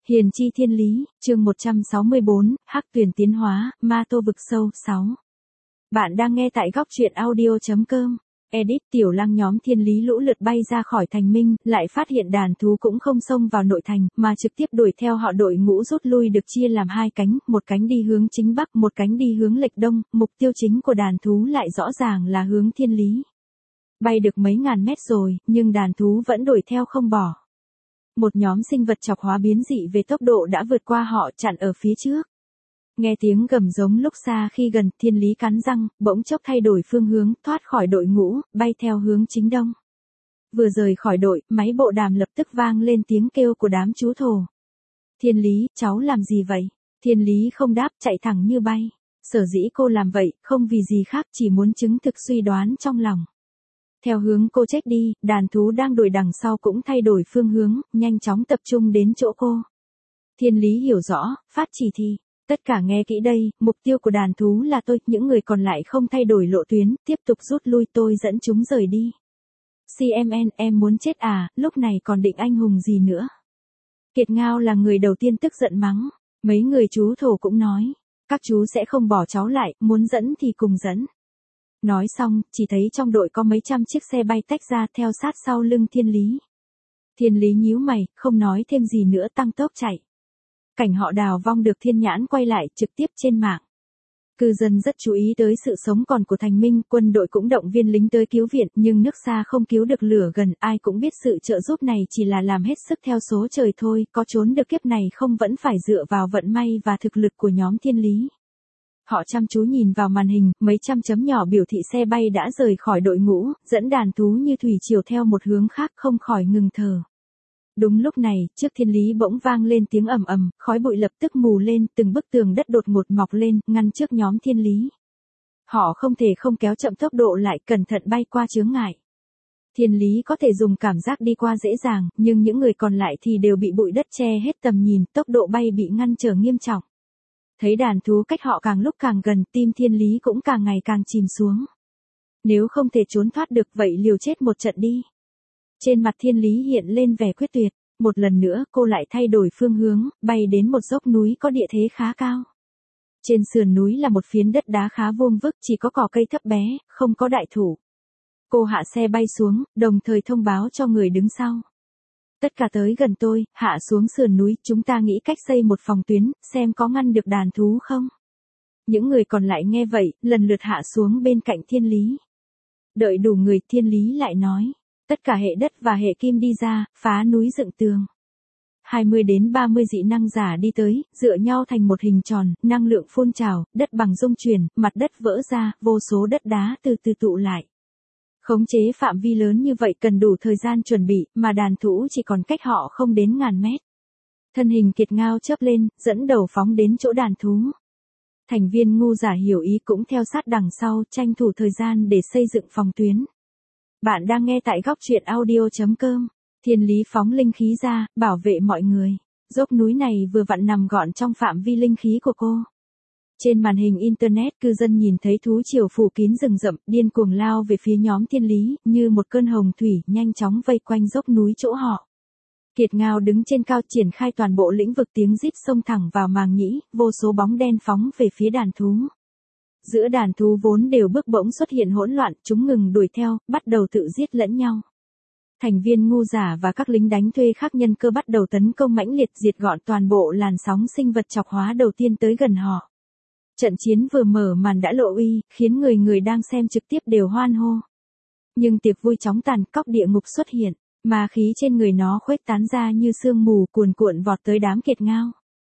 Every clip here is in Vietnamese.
Hiền chi thiên lý, chương 164, Hắc tuyển tiến hóa, ma tô vực sâu, 6. Bạn đang nghe tại góc truyện audio.com. Edit tiểu lăng nhóm thiên lý lũ lượt bay ra khỏi thành minh, lại phát hiện đàn thú cũng không xông vào nội thành, mà trực tiếp đuổi theo họ. Đội ngũ rút lui được chia làm hai cánh, một cánh đi hướng chính bắc, một cánh đi hướng lệch đông, mục tiêu chính của đàn thú lại rõ ràng là hướng thiên lý. Bay được mấy ngàn mét rồi, nhưng đàn thú vẫn đuổi theo không bỏ. Một nhóm sinh vật chọc hóa biến dị về tốc độ đã vượt qua họ, chặn ở phía trước. Nghe tiếng gầm giống lúc xa khi gần, thiên lý cắn răng, bỗng chốc thay đổi phương hướng, thoát khỏi đội ngũ, bay theo hướng chính đông. Vừa rời khỏi đội, máy bộ đàm lập tức vang lên tiếng kêu của đám chú thổ. Thiên lý, cháu làm gì vậy? Thiên lý không đáp, chạy thẳng như bay. Sở dĩ cô làm vậy, không vì gì khác, chỉ muốn chứng thực suy đoán trong lòng. Theo hướng cô chết đi, đàn thú đang đuổi đằng sau cũng thay đổi phương hướng, nhanh chóng tập trung đến chỗ cô. Thiên lý hiểu rõ, phát chỉ thị. Tất cả nghe kỹ đây, mục tiêu của đàn thú là tôi, những người còn lại không thay đổi lộ tuyến, tiếp tục rút lui, tôi dẫn chúng rời đi. CMN, em muốn chết à, lúc này còn định anh hùng gì nữa. Kiệt Ngao là người đầu tiên tức giận mắng, mấy người chú thổ cũng nói, các chú sẽ không bỏ cháu lại, muốn dẫn thì cùng dẫn. Nói xong, chỉ thấy trong đội có mấy trăm chiếc xe bay tách ra theo sát sau lưng thiên lý. Thiên lý nhíu mày, không nói thêm gì nữa, tăng tốc chạy. Cảnh họ đào vong được thiên nhãn quay lại trực tiếp trên mạng. Cư dân rất chú ý tới sự sống còn của thành minh, quân đội cũng động viên lính tới cứu viện, nhưng nước xa không cứu được lửa gần, ai cũng biết sự trợ giúp này chỉ là làm hết sức theo số trời thôi, có trốn được kiếp này không vẫn phải dựa vào vận may và thực lực của nhóm thiên lý. Họ chăm chú nhìn vào màn hình, mấy trăm chấm nhỏ biểu thị xe bay đã rời khỏi đội ngũ, dẫn đàn thú như thủy triều theo một hướng khác, không khỏi ngừng thở. Đúng lúc này, trước thiên lý bỗng vang lên tiếng ầm ầm, khói bụi lập tức mù lên, từng bức tường đất đột ngột mọc lên, ngăn trước nhóm thiên lý. Họ không thể không kéo chậm tốc độ lại, cẩn thận bay qua chướng ngại. Thiên lý có thể dùng cảm giác đi qua dễ dàng, nhưng những người còn lại thì đều bị bụi đất che hết tầm nhìn, tốc độ bay bị ngăn trở nghiêm trọng. Thấy đàn thú cách họ càng lúc càng gần, tim thiên lý cũng càng ngày càng chìm xuống. Nếu không thể trốn thoát được vậy liều chết một trận đi. Trên mặt thiên lý hiện lên vẻ quyết tuyệt, một lần nữa cô lại thay đổi phương hướng, bay đến một dốc núi có địa thế khá cao. Trên sườn núi là một phiến đất đá khá vuông vức, chỉ có cỏ cây thấp bé, không có đại thụ. Cô hạ xe bay xuống, đồng thời thông báo cho người đứng sau. Tất cả tới gần tôi, hạ xuống sườn núi, chúng ta nghĩ cách xây một phòng tuyến, xem có ngăn được đàn thú không. Những người còn lại nghe vậy, lần lượt hạ xuống bên cạnh thiên lý. Đợi đủ người, thiên lý lại nói. Tất cả hệ đất và hệ kim đi ra, phá núi dựng tường. 20 đến 30 dị năng giả đi tới, dựa nhau thành một hình tròn, năng lượng phun trào, đất bằng rung chuyển, mặt đất vỡ ra, vô số đất đá từ từ tụ lại. Khống chế phạm vi lớn như vậy cần đủ thời gian chuẩn bị, mà đàn thú chỉ còn cách họ không đến ngàn mét. Thân hình Kiệt Ngao chớp lên, dẫn đầu phóng đến chỗ đàn thú. Thành viên ngu giả hiểu ý cũng theo sát đằng sau, tranh thủ thời gian để xây dựng phòng tuyến. Bạn đang nghe tại góc truyện audio.com. Thiên lý phóng linh khí ra, bảo vệ mọi người. Dốc núi này vừa vặn nằm gọn trong phạm vi linh khí của cô. Trên màn hình internet, cư dân nhìn thấy thú triều phủ kín rừng rậm, điên cuồng lao về phía nhóm thiên lý, như một cơn hồng thủy, nhanh chóng vây quanh dốc núi chỗ họ. Kiệt Ngao đứng trên cao, triển khai toàn bộ lĩnh vực, tiếng rít xông thẳng vào màng nhĩ, vô số bóng đen phóng về phía đàn thú. Giữa đàn thú vốn đều bước bỗng xuất hiện hỗn loạn, chúng ngừng đuổi theo, bắt đầu tự giết lẫn nhau. Thành viên ngu giả và các lính đánh thuê khác nhân cơ bắt đầu tấn công mãnh liệt, diệt gọn toàn bộ làn sóng sinh vật chọc hóa đầu tiên tới gần họ. Trận chiến vừa mở màn đã lộ uy, khiến người đang xem trực tiếp đều hoan hô. Nhưng tiệc vui chóng tàn, cóc địa ngục xuất hiện, ma khí trên người nó khuếch tán ra như sương mù, cuồn cuộn vọt tới đám Kiệt Ngao.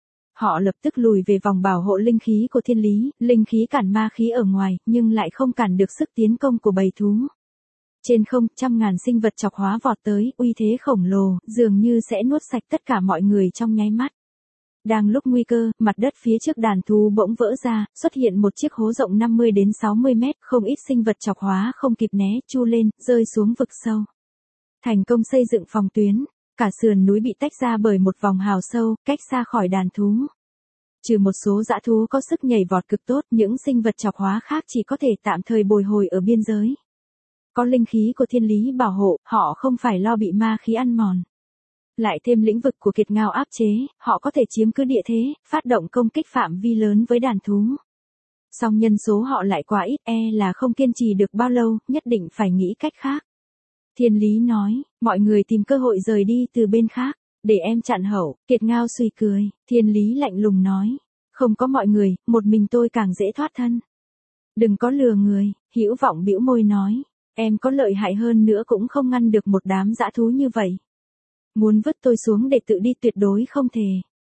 Họ lập tức lùi về vòng bảo hộ linh khí của thiên lý, linh khí cản ma khí ở ngoài, nhưng lại không cản được sức tiến công của bầy thú. Trên không, trăm ngàn sinh vật chọc hóa vọt tới, uy thế khổng lồ, dường như sẽ nuốt sạch tất cả mọi người trong nháy mắt. Đang lúc nguy cơ, mặt đất phía trước đàn thú bỗng vỡ ra, xuất hiện một chiếc hố rộng 50 đến 60 mét, không ít sinh vật chọc hóa không kịp né, chu lên, rơi xuống vực sâu. Thành công xây dựng phòng tuyến, cả sườn núi bị tách ra bởi một vòng hào sâu, cách xa khỏi đàn thú. Trừ một số dã thú có sức nhảy vọt cực tốt, những sinh vật chọc hóa khác chỉ có thể tạm thời bồi hồi ở biên giới. Có linh khí của thiên lý bảo hộ, họ không phải lo bị ma khí ăn mòn. Lại thêm lĩnh vực của Kiệt Ngao áp chế, họ có thể chiếm cứ địa thế, phát động công kích phạm vi lớn với đàn thú. Song nhân số họ lại quá ít, là không kiên trì được bao lâu, nhất định phải nghĩ cách khác. Thiên Lý nói, mọi người tìm cơ hội rời đi từ bên khác, để em chặn hậu. Kiệt Ngao suy cười, Thiên Lý lạnh lùng nói, không có mọi người, một mình tôi càng dễ thoát thân. Đừng có lừa người, Hữu Vọng bĩu môi nói, em có lợi hại hơn nữa cũng không ngăn được một đám dã thú như vậy. Muốn vứt tôi xuống để tự đi tuyệt đối không thể.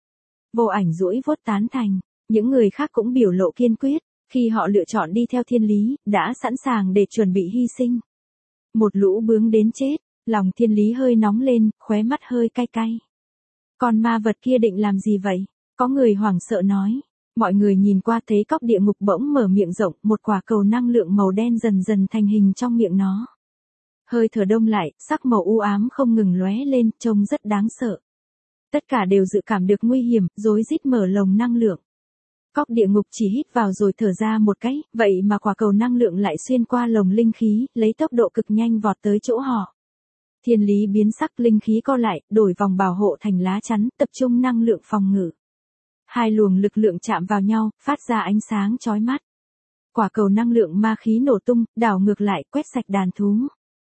Vô Ảnh duỗi vuốt tán thành, những người khác cũng biểu lộ kiên quyết, khi họ lựa chọn đi theo Thiên Lý, đã sẵn sàng để chuẩn bị hy sinh. Một lũ bướm đến chết, lòng Thiên Lý hơi nóng lên, khóe mắt hơi cay cay. Con ma vật kia định làm gì vậy? Có người hoảng sợ nói. Mọi người nhìn qua thấy cóc địa ngục bỗng mở miệng rộng, một quả cầu năng lượng màu đen dần dần thành hình trong miệng nó. Hơi thở đông lại, sắc màu u ám không ngừng lóe lên, trông rất đáng sợ. Tất cả đều dự cảm được nguy hiểm, rối rít mở lồng năng lượng. Cóc địa ngục chỉ hít vào rồi thở ra một cái, vậy mà quả cầu năng lượng lại xuyên qua lồng linh khí, lấy tốc độ cực nhanh vọt tới chỗ họ. Thiên Lý biến sắc, linh khí co lại, đổi vòng bảo hộ thành lá chắn, tập trung năng lượng phòng ngự. Hai luồng lực lượng chạm vào nhau, phát ra ánh sáng chói mắt. Quả cầu năng lượng ma khí nổ tung, đảo ngược lại, quét sạch đàn thú.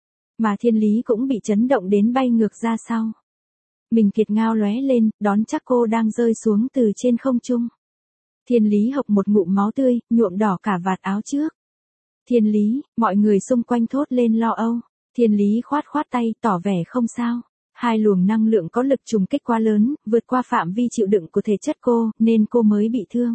Mà Thiên Lý cũng bị chấn động đến bay ngược ra sau. Mình Kiệt Ngao lóe lên, đón chắc cô đang rơi xuống từ trên không trung. Thiên Lý hộc một ngụm máu tươi, nhuộm đỏ cả vạt áo trước. Thiên Lý, mọi người xung quanh thốt lên lo âu. Thiên Lý khoát khoát tay, tỏ vẻ không sao. Hai luồng năng lượng có lực trùng kích quá lớn, vượt qua phạm vi chịu đựng của thể chất cô, nên cô mới bị thương.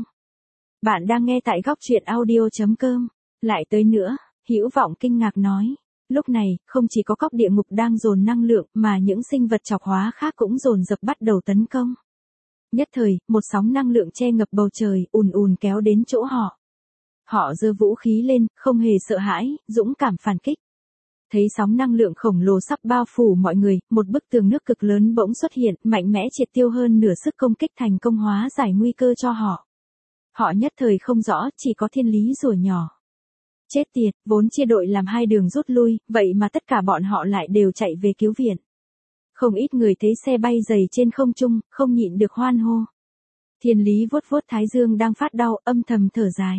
Bạn đang nghe tại góc truyện audio.com. Lại tới nữa, Hữu Vọng kinh ngạc nói. Lúc này, không chỉ có cóc địa ngục đang dồn năng lượng, mà những sinh vật chọc hóa khác cũng dồn dập bắt đầu tấn công. Nhất thời, một sóng năng lượng che ngập bầu trời, ùn ùn kéo đến chỗ họ. Họ giơ vũ khí lên, không hề sợ hãi, dũng cảm phản kích. Thấy sóng năng lượng khổng lồ sắp bao phủ mọi người, một bức tường nước cực lớn bỗng xuất hiện, mạnh mẽ triệt tiêu hơn nửa sức công kích, thành công hóa giải nguy cơ cho họ. Họ nhất thời không rõ, chỉ có Thiên Lý rủa nhỏ. Chết tiệt, vốn chia đội làm hai đường rút lui, vậy mà tất cả bọn họ lại đều chạy về cứu viện. Không ít người thấy xe bay dày trên không trung, không nhịn được hoan hô. Thiên Lý vuốt vuốt thái dương đang phát đau, âm thầm thở dài.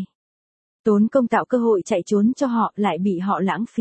Tốn công tạo cơ hội chạy trốn cho họ, lại bị họ lãng phí.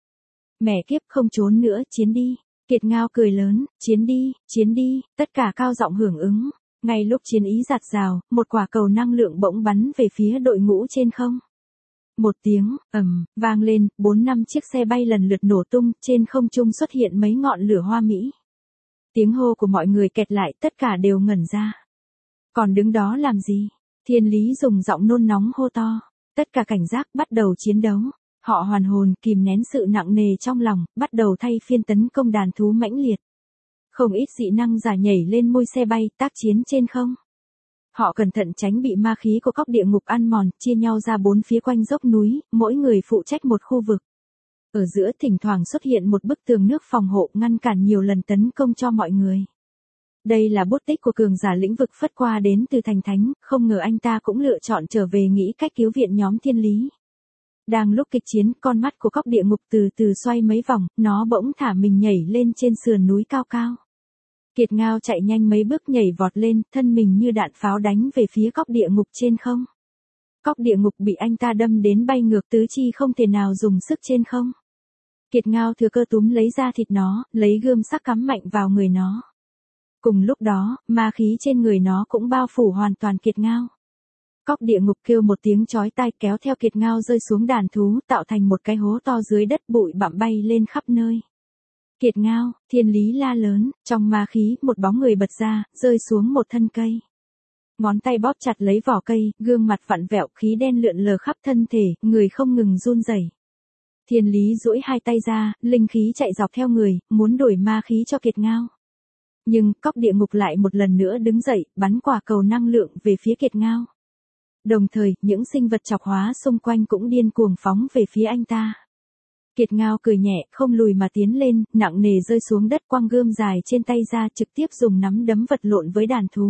Mẹ kiếp, không trốn nữa, chiến đi. Kiệt Ngao cười lớn, chiến đi, tất cả cao giọng hưởng ứng. Ngay lúc chiến ý giạt rào, một quả cầu năng lượng bỗng bắn về phía đội ngũ trên không. Một tiếng, vang lên, 4-5 chiếc xe bay lần lượt nổ tung, trên không trung xuất hiện mấy ngọn lửa hoa mỹ. Tiếng hô của mọi người kẹt lại, tất cả đều ngẩn ra. Còn đứng đó làm gì? Thiên Lý dùng giọng nôn nóng hô to. Tất cả cảnh giác, bắt đầu chiến đấu. Họ hoàn hồn, kìm nén sự nặng nề trong lòng, bắt đầu thay phiên tấn công đàn thú mãnh liệt. Không ít dị năng giả nhảy lên môi xe bay, tác chiến trên không. Họ cẩn thận tránh bị ma khí của cóc địa ngục ăn mòn, chia nhau ra 4 phía quanh dốc núi, mỗi người phụ trách một khu vực. Ở giữa thỉnh thoảng xuất hiện một bức tường nước phòng hộ, ngăn cản nhiều lần tấn công cho mọi người. Đây là bút tích của cường giả lĩnh vực phất qua đến từ thành thánh, không ngờ anh ta cũng lựa chọn trở về nghĩ cách cứu viện nhóm Thiên Lý. Đang lúc kịch chiến, con mắt của cóc địa ngục từ từ xoay mấy vòng, nó bỗng thả mình nhảy lên trên sườn núi cao cao. Kiệt Ngao chạy nhanh mấy bước nhảy vọt lên, thân mình như đạn pháo đánh về phía cóc địa ngục trên không. Cóc địa ngục bị anh ta đâm đến bay ngược tứ chi, không thể nào dùng sức trên không. Kiệt Ngao thừa cơ túm lấy da thịt nó, lấy gươm sắc cắm mạnh vào người nó. Cùng lúc đó, ma khí trên người nó cũng bao phủ hoàn toàn Kiệt Ngao. Cóc địa ngục kêu một tiếng chói tai, kéo theo Kiệt Ngao rơi xuống đàn thú, tạo thành một cái hố to dưới đất, bụi bặm bay lên khắp nơi. Kiệt Ngao, Thiên Lý la lớn, trong ma khí, một bóng người bật ra, rơi xuống một thân cây. Ngón tay bóp chặt lấy vỏ cây, gương mặt vặn vẹo, khí đen lượn lờ khắp thân thể, người không ngừng run rẩy. Thiên Lý duỗi hai tay ra, linh khí chạy dọc theo người, muốn đổi ma khí cho Kiệt Ngao. Nhưng, cóc địa ngục lại một lần nữa đứng dậy, bắn quả cầu năng lượng về phía Kiệt Ngao. Đồng thời, những sinh vật chọc hóa xung quanh cũng điên cuồng phóng về phía anh ta. Kiệt Ngao cười nhẹ, không lùi mà tiến lên, nặng nề rơi xuống đất, quăng gươm dài trên tay ra, trực tiếp dùng nắm đấm vật lộn với đàn thú.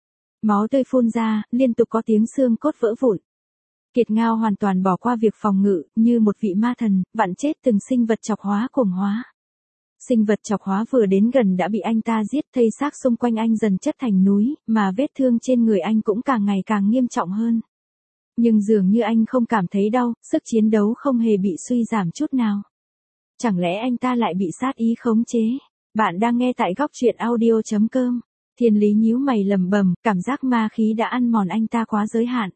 Máu tươi phun ra, liên tục có tiếng xương cốt vỡ vụn. Kiệt Ngao hoàn toàn bỏ qua việc phòng ngự, như một vị ma thần, vặn chết từng sinh vật chọc hóa cuồng hóa. Sinh vật chọc hóa vừa đến gần đã bị anh ta giết, thây xác xung quanh anh dần chất thành núi, mà vết thương trên người anh cũng càng ngày càng nghiêm trọng hơn. Nhưng dường như anh không cảm thấy đau, sức chiến đấu không hề bị suy giảm chút nào. Chẳng lẽ anh ta lại bị sát ý khống chế? Bạn đang nghe tại góc truyện audio.com. Thiên Lý nhíu mày lẩm bẩm, cảm giác ma khí đã ăn mòn anh ta quá giới hạn.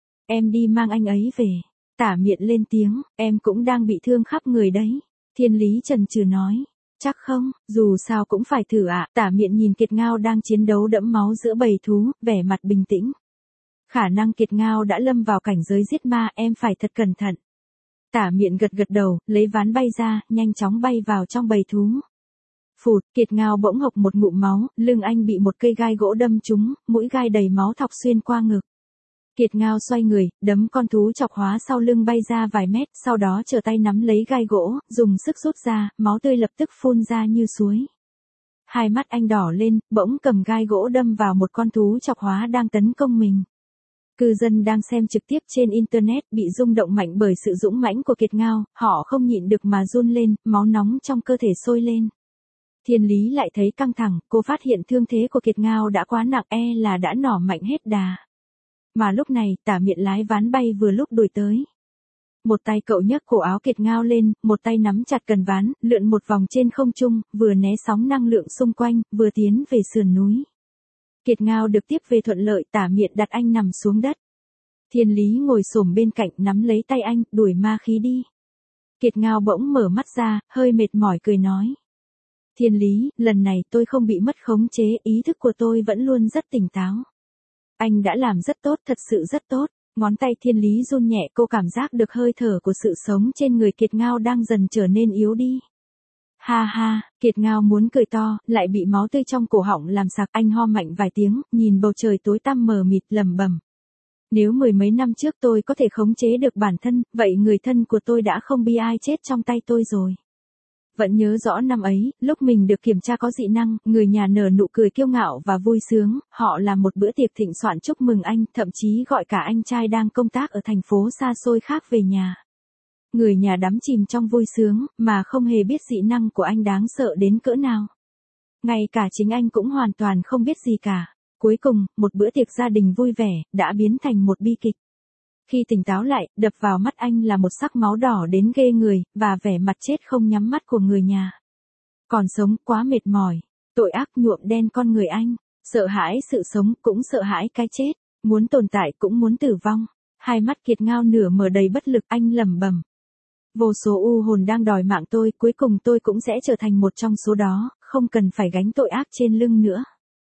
Em đi mang anh ấy về. Tả Miện lên tiếng, em cũng đang bị thương khắp người đấy. Thiên Lý chần chừ nói, chắc không, dù sao cũng phải thử ạ. Tả Miện nhìn Kiệt Ngao đang chiến đấu đẫm máu giữa bầy thú, vẻ mặt bình tĩnh. Khả năng Kiệt Ngao đã lâm vào cảnh giới giết ma, em phải thật cẩn thận. Tả Miện gật gật đầu, lấy ván bay ra, nhanh chóng bay vào trong bầy thú. Phụt, Kiệt Ngao bỗng hộc một ngụm máu, lưng anh bị một cây gai gỗ đâm trúng, mũi gai đầy máu thọc xuyên qua ngực. Kiệt Ngao xoay người, đấm con thú chọc hóa sau lưng bay ra vài mét, sau đó trở tay nắm lấy gai gỗ, dùng sức rút ra, máu tươi lập tức phun ra như suối. Hai mắt anh đỏ lên, bỗng cầm gai gỗ đâm vào một con thú chọc hóa đang tấn công mình. Cư dân đang xem trực tiếp trên Internet bị rung động mạnh bởi sự dũng mãnh của Kiệt Ngao, họ không nhịn được mà run lên, máu nóng trong cơ thể sôi lên. Thiên Lý lại thấy căng thẳng, cô phát hiện thương thế của Kiệt Ngao đã quá nặng, là đã nỏ mạnh hết đà. Mà lúc này, Tả Miện lái ván bay vừa lúc đuổi tới. Một tay cậu nhấc cổ áo Kiệt Ngao lên, một tay nắm chặt cần ván, lượn một vòng trên không trung, vừa né sóng năng lượng xung quanh, vừa tiến về sườn núi. Kiệt Ngao được tiếp về thuận lợi, Tả Miện đặt anh nằm xuống đất. Thiên Lý ngồi xổm bên cạnh nắm lấy tay anh, đuổi ma khí đi. Kiệt Ngao bỗng mở mắt ra, hơi mệt mỏi cười nói. Thiên Lý, lần này tôi không bị mất khống chế, ý thức của tôi vẫn luôn rất tỉnh táo. Anh đã làm rất tốt, thật sự rất tốt. Ngón tay Thiên Lý run nhẹ, cô cảm giác được hơi thở của sự sống trên người Kiệt Ngao đang dần trở nên yếu đi. Ha ha, Kiệt Ngao muốn cười to, lại bị máu tươi trong cổ họng làm sặc, anh ho mạnh vài tiếng, nhìn bầu trời tối tăm mờ mịt lẩm bẩm. Nếu mười mấy năm trước tôi có thể khống chế được bản thân, vậy người thân của tôi đã không bi ai chết trong tay tôi rồi. Vẫn nhớ rõ năm ấy, lúc mình được kiểm tra có dị năng, người nhà nở nụ cười kiêu ngạo và vui sướng, họ làm một bữa tiệc thịnh soạn chúc mừng anh, thậm chí gọi cả anh trai đang công tác ở thành phố xa xôi khác về nhà. Người nhà đắm chìm trong vui sướng, mà không hề biết dị năng của anh đáng sợ đến cỡ nào. Ngay cả chính anh cũng hoàn toàn không biết gì cả. Cuối cùng, một bữa tiệc gia đình vui vẻ, đã biến thành một bi kịch. Khi tỉnh táo lại, đập vào mắt anh là một sắc máu đỏ đến ghê người, và vẻ mặt chết không nhắm mắt của người nhà. Còn sống quá mệt mỏi, tội ác nhuộm đen con người anh, sợ hãi sự sống cũng sợ hãi cái chết, muốn tồn tại cũng muốn tử vong. Hai mắt Kiệt Ngao nửa mở đầy bất lực, anh lẩm bẩm. Vô số u hồn đang đòi mạng tôi, cuối cùng tôi cũng sẽ trở thành một trong số đó, không cần phải gánh tội ác trên lưng nữa.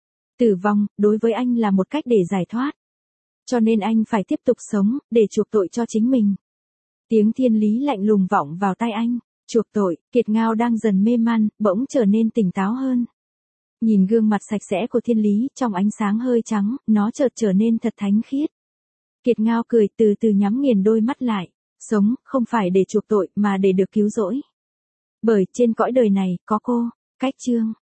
Tử vong, đối với anh là một cách để giải thoát. Cho nên anh phải tiếp tục sống, để chuộc tội cho chính mình. Tiếng Thiên Lý lạnh lùng vọng vào tai anh. Chuộc tội, Kiệt Ngao đang dần mê man, bỗng trở nên tỉnh táo hơn. Nhìn gương mặt sạch sẽ của Thiên Lý, trong ánh sáng hơi trắng, nó chợt trở nên thật thánh khiết. Kiệt Ngao cười, từ từ nhắm nghiền đôi mắt lại. Sống, không phải để chuộc tội, mà để được cứu rỗi. Bởi trên cõi đời này, có cô. Cách chương.